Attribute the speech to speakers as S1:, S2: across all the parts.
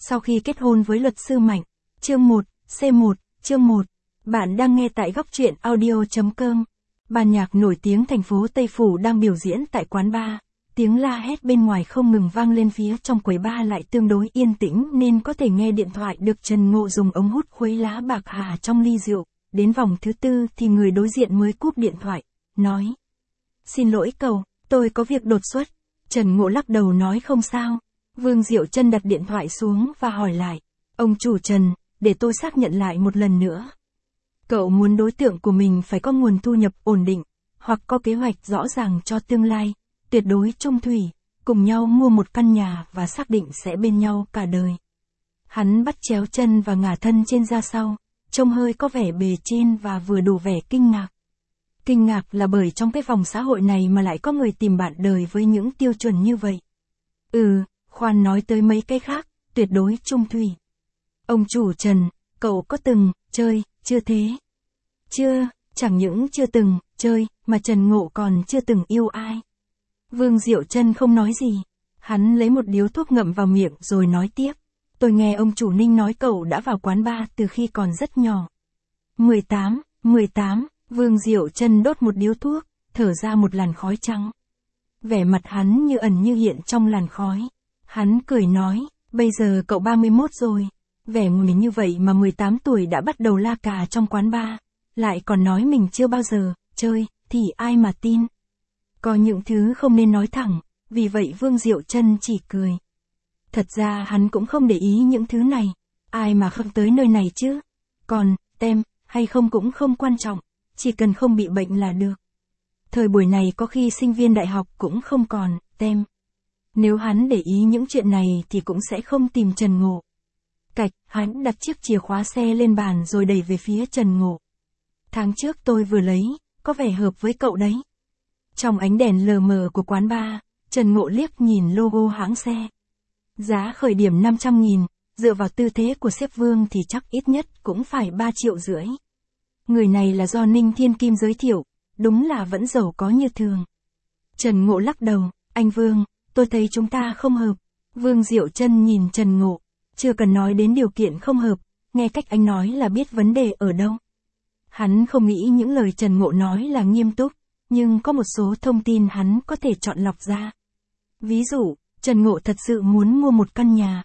S1: Sau khi kết hôn với luật sư Mạnh. Chương 1, C1, chương 1. Bạn đang nghe tại góc truyện audio.com. Ban nhạc nổi tiếng thành phố Tây Phủ đang biểu diễn tại quán bar. Tiếng la hét bên ngoài không ngừng vang lên, phía trong quầy bar lại tương đối yên tĩnh nên có thể nghe điện thoại được. Trần Ngộ dùng ống hút khuấy lá bạc hà trong ly rượu. Đến vòng thứ tư thì người đối diện mới cúp điện thoại, nói: "Xin lỗi cậu, tôi có việc đột xuất." Trần Ngộ lắc đầu nói không sao. Vương Diệu Trân đặt điện thoại xuống và hỏi lại: "Ông chủ Trần, để tôi xác nhận lại một lần nữa. Cậu muốn đối tượng của mình phải có nguồn thu nhập ổn định, hoặc có kế hoạch rõ ràng cho tương lai, tuyệt đối chung thủy, cùng nhau mua một căn nhà và xác định sẽ bên nhau cả đời." Hắn bắt chéo chân và ngả thân trên ra sau, trông hơi có vẻ bề trên và vừa đủ vẻ kinh ngạc. Kinh ngạc là bởi trong cái vòng xã hội này mà lại có người tìm bạn đời với những tiêu chuẩn như vậy. Khoan nói tới mấy cái khác, tuyệt đối chung thủy. Ông chủ Trần, cậu có từng chơi chưa thế? Chưa, chẳng những chưa từng chơi, mà Trần Ngộ còn chưa từng yêu ai. Vương Diệu Trân không nói gì. Hắn lấy một điếu thuốc ngậm vào miệng rồi nói tiếp: "Tôi nghe ông chủ Ninh nói cậu đã vào quán bar từ khi còn rất nhỏ." 18. Vương Diệu Trân đốt một điếu thuốc, thở ra một làn khói trắng. Vẻ mặt hắn như ẩn như hiện trong làn khói. Hắn cười nói: "Bây giờ cậu 31 rồi. Vẻ người như vậy mà 18 tuổi đã bắt đầu la cà trong quán bar, lại còn nói mình chưa bao giờ chơi, thì ai mà tin." Có những thứ không nên nói thẳng, vì vậy Vương Diệu Trân chỉ cười. Thật ra hắn cũng không để ý những thứ này, ai mà không tới nơi này chứ. Còn, tem, hay không cũng không quan trọng, chỉ cần không bị bệnh là được. Thời buổi này có khi sinh viên đại học cũng không còn tem. Nếu hắn để ý những chuyện này thì cũng sẽ không tìm Trần Ngộ. Cạch, hắn đặt chiếc chìa khóa xe lên bàn rồi đẩy về phía Trần Ngộ. "Tháng trước tôi vừa lấy, có vẻ hợp với cậu đấy." Trong ánh đèn lờ mờ của quán bar, Trần Ngộ liếc nhìn logo hãng xe. Giá khởi điểm 500.000, dựa vào tư thế của sếp Vương thì chắc ít nhất cũng phải 3,5 triệu. Người này là do Ninh Thiên Kim giới thiệu, đúng là vẫn giàu có như thường. Trần Ngộ lắc đầu: "Anh Vương, tôi thấy chúng ta không hợp." Vương Diệu Trân nhìn Trần Ngộ: "Chưa cần nói đến điều kiện không hợp, nghe cách anh nói là biết vấn đề ở đâu." Hắn không nghĩ những lời Trần Ngộ nói là nghiêm túc, nhưng có một số thông tin hắn có thể chọn lọc ra. Ví dụ, Trần Ngộ thật sự muốn mua một căn nhà.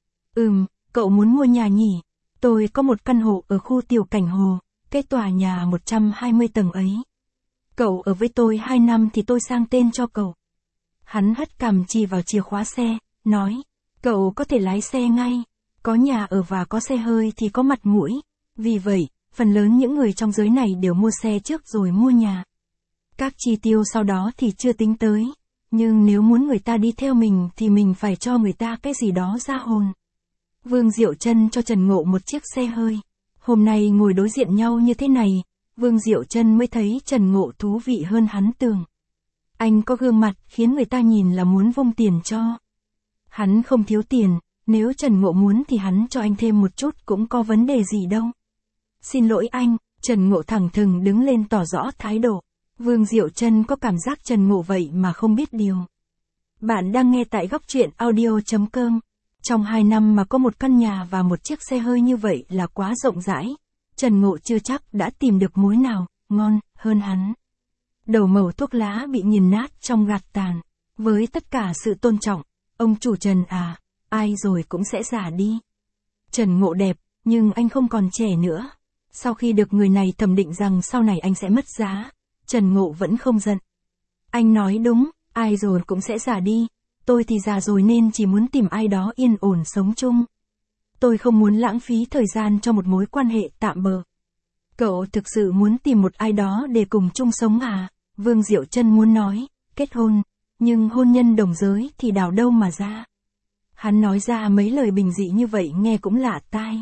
S1: Cậu muốn mua nhà nhỉ? Tôi có một căn hộ ở khu Tiểu Cảnh Hồ, cái tòa nhà 120 tầng ấy. Cậu ở với tôi 2 năm thì tôi sang tên cho cậu. Hắn hất cằm chỉ vào chìa khóa xe, nói: "Cậu có thể lái xe ngay, có nhà ở và có xe hơi thì có mặt mũi. Vì vậy, phần lớn những người trong giới này đều mua xe trước rồi mua nhà. Các chi tiêu sau đó thì chưa tính tới. Nhưng nếu muốn người ta đi theo mình thì mình phải cho người ta cái gì đó ra hồn." Vương Diệu Trân cho Trần Ngộ một chiếc xe hơi. Hôm nay ngồi đối diện nhau như thế này, Vương Diệu Trân mới thấy Trần Ngộ thú vị hơn hắn tưởng. Anh có gương mặt khiến người ta nhìn là muốn vung tiền cho. Hắn không thiếu tiền, nếu Trần Ngộ muốn thì hắn cho anh thêm một chút cũng có vấn đề gì đâu. "Xin lỗi anh." Trần Ngộ thẳng thừng đứng lên tỏ rõ thái độ. Vương Diệu Trân có cảm giác Trần Ngộ vậy mà không biết điều. Bạn đang nghe tại góc truyện audio.com. Trong 2 năm mà có một căn nhà và một chiếc xe hơi như vậy là quá rộng rãi. Trần Ngộ chưa chắc đã tìm được mối nào ngon hơn hắn. Đầu mẩu thuốc lá bị nghiền nát trong gạt tàn. Với tất cả sự tôn trọng, "Ông chủ Trần à, ai rồi cũng sẽ già đi." Trần Ngộ đẹp, nhưng anh không còn trẻ nữa. Sau khi được người này thẩm định rằng sau này anh sẽ mất giá, Trần Ngộ vẫn không giận. Anh nói đúng, ai rồi cũng sẽ già đi. Tôi thì già rồi nên chỉ muốn tìm ai đó yên ổn sống chung. Tôi không muốn lãng phí thời gian cho một mối quan hệ tạm bợ. Cậu thực sự muốn tìm một ai đó để cùng chung sống à? Vương Diệu Trân muốn nói, kết hôn, nhưng hôn nhân đồng giới thì đào đâu mà ra. Hắn nói ra mấy lời bình dị như vậy nghe cũng lạ tai.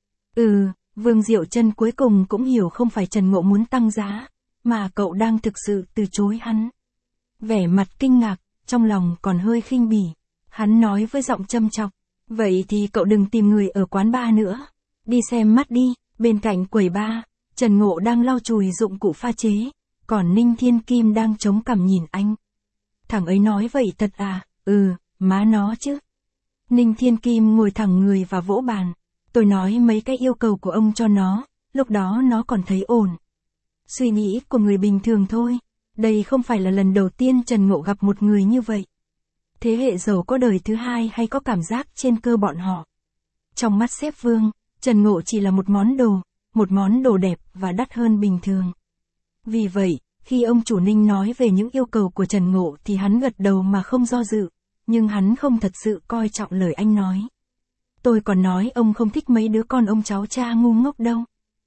S1: Vương Diệu Trân cuối cùng cũng hiểu không phải Trần Ngộ muốn tăng giá, mà cậu đang thực sự từ chối hắn. Vẻ mặt kinh ngạc, trong lòng còn hơi khinh bỉ. Hắn nói với giọng châm chọc: "Vậy thì cậu đừng tìm người ở quán bar nữa. Đi xem mắt đi." Bên cạnh quầy bar, Trần Ngộ đang lau chùi dụng cụ pha chế, còn Ninh Thiên Kim đang chống cằm nhìn anh. "Thằng ấy nói vậy thật à?" "Má nó chứ." Ninh Thiên Kim ngồi thẳng người và vỗ bàn. Tôi nói mấy cái yêu cầu của ông cho nó, lúc đó nó còn thấy ổn. Suy nghĩ của người bình thường thôi. Đây không phải là lần đầu tiên Trần Ngộ gặp một người như vậy. Thế hệ giàu có đời thứ hai hay có cảm giác trên cơ bọn họ. Trong mắt sếp Vương, Trần Ngộ chỉ là một món đồ đẹp và đắt hơn bình thường. Vì vậy, khi ông chủ Ninh nói về những yêu cầu của Trần Ngộ thì hắn gật đầu mà không do dự, nhưng hắn không thật sự coi trọng lời anh nói. Tôi còn nói ông không thích mấy đứa con ông cháu cha ngu ngốc đâu.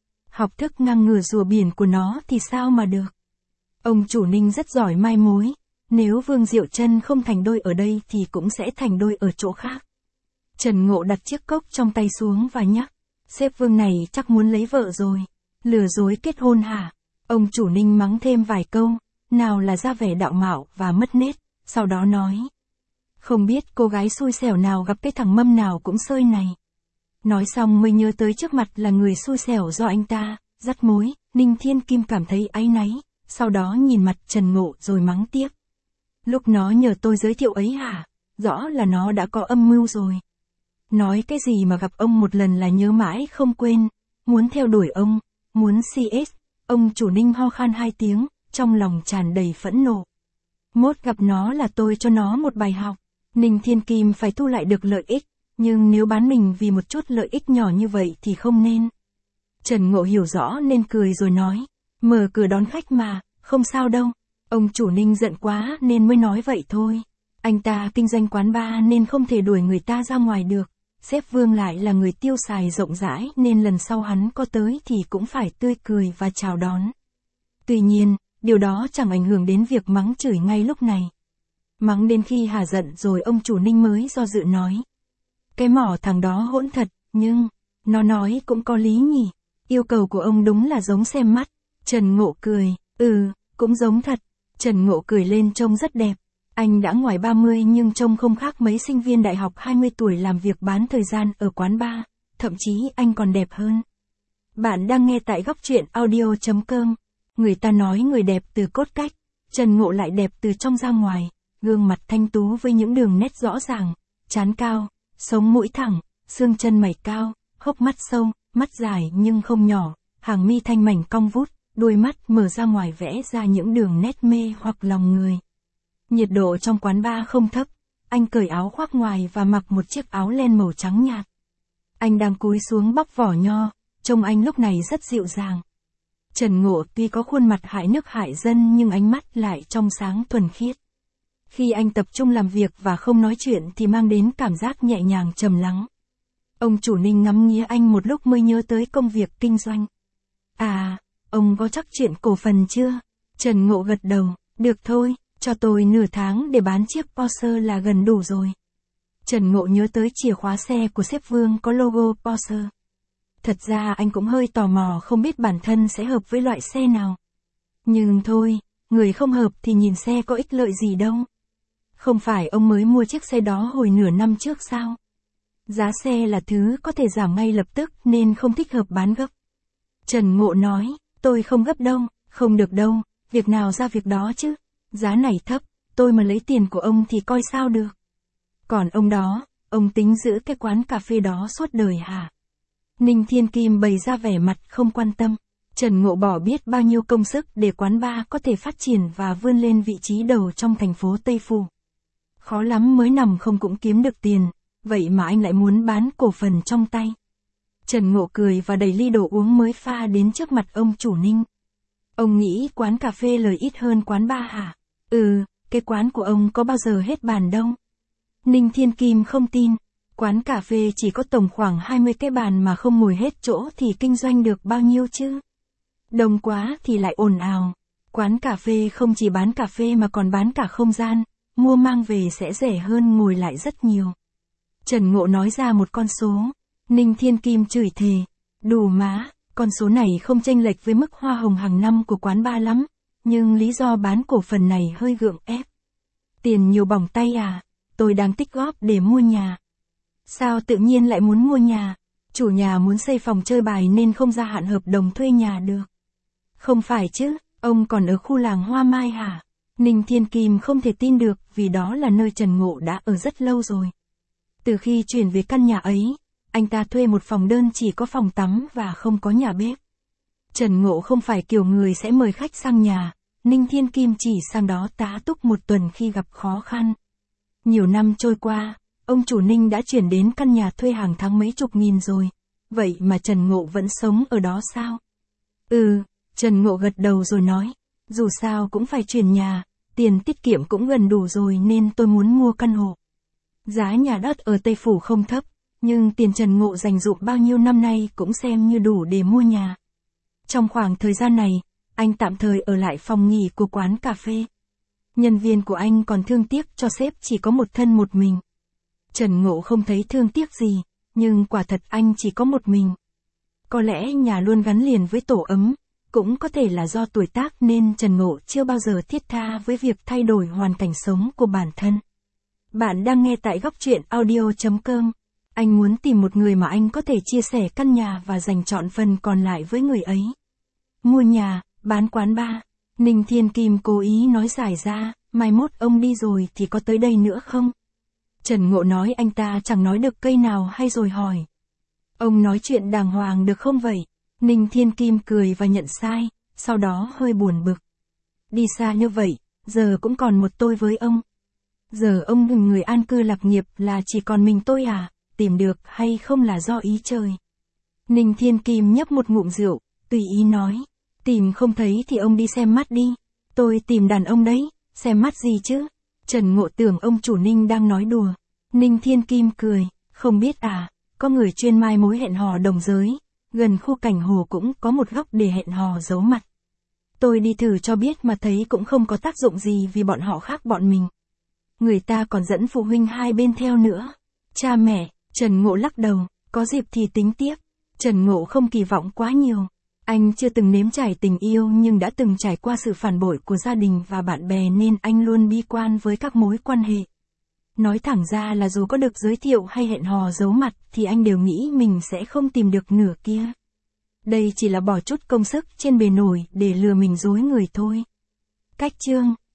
S1: Học thức ngang ngửa rùa biển của nó thì sao mà được. Ông chủ Ninh rất giỏi mai mối, nếu Vương Diệu Trân không thành đôi ở đây thì cũng sẽ thành đôi ở chỗ khác. Trần Ngộ đặt chiếc cốc trong tay xuống và nhắc, sếp Vương này chắc muốn lấy vợ rồi, lừa dối kết hôn hả? Ông chủ Ninh mắng thêm vài câu, nào là ra vẻ đạo mạo và mất nết, sau đó nói. Không biết cô gái xui xẻo nào gặp cái thằng mâm nào cũng sơi này. Nói xong mới nhớ tới trước mặt là người xui xẻo do anh ta dắt mối. Ninh Thiên Kim cảm thấy áy náy, sau đó nhìn mặt Trần Ngộ rồi mắng tiếp. Lúc nó nhờ tôi giới thiệu ấy hả? Rõ là nó đã có âm mưu rồi. Nói cái gì mà gặp ông một lần là nhớ mãi không quên, muốn theo đuổi ông, muốn CS. Ông chủ Ninh ho khan 2 tiếng, trong lòng tràn đầy phẫn nộ. Mốt gặp nó là tôi cho nó một bài học. Ninh Thiên Kim phải thu lại được lợi ích, nhưng nếu bán mình vì một chút lợi ích nhỏ như vậy thì không nên. Trần Ngộ hiểu rõ nên cười rồi nói, mở cửa đón khách mà, không sao đâu. Ông chủ Ninh giận quá nên mới nói vậy thôi. Anh ta kinh doanh quán bar nên không thể đuổi người ta ra ngoài được. Sếp Vương lại là người tiêu xài rộng rãi nên lần sau hắn có tới thì cũng phải tươi cười và chào đón. Tuy nhiên, điều đó chẳng ảnh hưởng đến việc mắng chửi ngay lúc này. Mắng đến khi hả giận rồi ông chủ Ninh mới do dự nói. Cái mỏ thằng đó hỗn thật, nhưng, nó nói cũng có lý nhỉ. Yêu cầu của ông đúng là giống xem mắt. Trần Ngộ cười, cũng giống thật. Trần Ngộ cười lên trông rất đẹp. Anh đã ngoài 30 nhưng trông không khác mấy sinh viên đại học 20 tuổi làm việc bán thời gian ở quán bar, thậm chí anh còn đẹp hơn. Bạn đang nghe tại Góc Truyện Audio.com. Người ta nói người đẹp từ cốt cách, Trần Ngộ lại đẹp từ trong ra ngoài, gương mặt thanh tú với những đường nét rõ ràng, trán cao, sống mũi thẳng, xương chân mày cao, hốc mắt sâu, mắt dài nhưng không nhỏ, hàng mi thanh mảnh cong vút, đuôi mắt mở ra ngoài vẽ ra những đường nét mê hoặc lòng người. Nhiệt độ trong quán bar không thấp, anh cởi áo khoác ngoài và mặc một chiếc áo len màu trắng nhạt. Anh đang cúi xuống bóc vỏ nho, trông anh lúc này rất dịu dàng. Trần Ngộ tuy có khuôn mặt hại nước hại dân nhưng ánh mắt lại trong sáng thuần khiết. Khi anh tập trung làm việc và không nói chuyện thì mang đến cảm giác nhẹ nhàng trầm lắng. Ông chủ Ninh ngắm nghía anh một lúc mới nhớ tới công việc kinh doanh. À, ông có chắc chuyện cổ phần chưa? Trần Ngộ gật đầu, được thôi, cho tôi nửa tháng để bán chiếc Porsche là gần đủ rồi. Trần Ngộ nhớ tới chìa khóa xe của sếp Vương có logo Porsche. Thật ra anh cũng hơi tò mò không biết bản thân sẽ hợp với loại xe nào. Nhưng thôi, người không hợp thì nhìn xe có ích lợi gì đâu. Không phải ông mới mua chiếc xe đó hồi nửa năm trước sao? Giá xe là thứ có thể giảm ngay lập tức nên không thích hợp bán gấp. Trần Ngộ nói, tôi không gấp đâu, không được đâu, việc nào ra việc đó chứ. Giá này thấp, tôi mà lấy tiền của ông thì coi sao được. Còn ông đó, ông tính giữ cái quán cà phê đó suốt đời hả? Ninh Thiên Kim bày ra vẻ mặt không quan tâm. Trần Ngộ bỏ biết bao nhiêu công sức để quán bar có thể phát triển và vươn lên vị trí đầu trong thành phố Tây Phủ. Khó lắm mới nằm không cũng kiếm được tiền, vậy mà anh lại muốn bán cổ phần trong tay. Trần Ngộ cười và đẩy ly đồ uống mới pha đến trước mặt ông chủ Ninh. Ông nghĩ quán cà phê lời ít hơn quán bar hả? Cái quán của ông có bao giờ hết bàn đâu. Ninh Thiên Kim không tin. Quán cà phê chỉ có tổng khoảng 20 cái bàn mà không ngồi hết chỗ thì kinh doanh được bao nhiêu chứ? Đông quá thì lại ồn ào. Quán cà phê không chỉ bán cà phê mà còn bán cả không gian, mua mang về sẽ rẻ hơn ngồi lại rất nhiều. Trần Ngộ nói ra một con số. Ninh Thiên Kim chửi thề. Đủ má, con số này không chênh lệch với mức hoa hồng hàng năm của quán bar lắm, nhưng lý do bán cổ phần này hơi gượng ép. Tiền nhiều bỏng tay à? Tôi đang tích góp để mua nhà. Sao tự nhiên lại muốn mua nhà? Chủ nhà muốn xây phòng chơi bài nên không gia hạn hợp đồng thuê nhà được. Không phải chứ, ông còn ở khu làng Hoa Mai hả? Ninh Thiên Kim không thể tin được vì đó là nơi Trần Ngộ đã ở rất lâu rồi. Từ khi chuyển về căn nhà ấy, anh ta thuê một phòng đơn chỉ có phòng tắm và không có nhà bếp. Trần Ngộ không phải kiểu người sẽ mời khách sang nhà, Ninh Thiên Kim chỉ sang đó tá túc một tuần khi gặp khó khăn. Nhiều năm trôi qua, ông chủ Ninh đã chuyển đến căn nhà thuê hàng tháng mấy chục nghìn rồi, vậy mà Trần Ngộ vẫn sống ở đó sao? Trần Ngộ gật đầu rồi nói, dù sao cũng phải chuyển nhà, tiền tiết kiệm cũng gần đủ rồi nên tôi muốn mua căn hộ. Giá nhà đất ở Tây Phủ không thấp, nhưng tiền Trần Ngộ dành dụm bao nhiêu năm nay cũng xem như đủ để mua nhà. Trong khoảng thời gian này, anh tạm thời ở lại phòng nghỉ của quán cà phê. Nhân viên của anh còn thương tiếc cho sếp chỉ có một thân một mình. Trần Ngộ không thấy thương tiếc gì, nhưng quả thật anh chỉ có một mình. Có lẽ nhà luôn gắn liền với tổ ấm, cũng có thể là do tuổi tác nên Trần Ngộ chưa bao giờ thiết tha với việc thay đổi hoàn cảnh sống của bản thân. Bạn đang nghe tại góc truyện audio.com. Anh muốn tìm một người mà anh có thể chia sẻ căn nhà và dành trọn phần còn lại với người ấy. Mua nhà, bán quán bar. Ninh Thiên Kim cố ý nói giải ra, mai mốt ông đi rồi thì có tới đây nữa không? Trần Ngộ nói anh ta chẳng nói được cây nào hay rồi hỏi. Ông nói chuyện đàng hoàng được không vậy? Ninh Thiên Kim cười và nhận sai, sau đó hơi buồn bực. Đi xa như vậy, giờ cũng còn một tôi với ông. Giờ ông ngừng người an cư lạc nghiệp là chỉ còn mình tôi à, tìm được hay không là do ý trời. Ninh Thiên Kim nhấp một ngụm rượu, tùy ý nói. Tìm không thấy thì ông đi xem mắt đi. Tôi tìm đàn ông đấy, xem mắt gì chứ? Trần Ngộ tưởng ông chủ Ninh đang nói đùa. Ninh Thiên Kim cười, không biết à, có người chuyên mai mối hẹn hò đồng giới. Gần khu Cảnh Hồ cũng có một góc để hẹn hò giấu mặt. Tôi đi thử cho biết mà thấy cũng không có tác dụng gì vì bọn họ khác bọn mình. Người ta còn dẫn phụ huynh hai bên theo nữa. Cha mẹ, Trần Ngộ lắc đầu, có dịp thì tính tiếp. Trần Ngộ không kỳ vọng quá nhiều. Anh chưa từng nếm trải tình yêu nhưng đã từng trải qua sự phản bội của gia đình và bạn bè nên anh luôn bi quan với các mối quan hệ. Nói thẳng ra là dù có được giới thiệu hay hẹn hò giấu mặt thì anh đều nghĩ mình sẽ không tìm được nửa kia. Đây chỉ là bỏ chút công sức trên bề nổi để lừa mình dối người thôi. Cách chương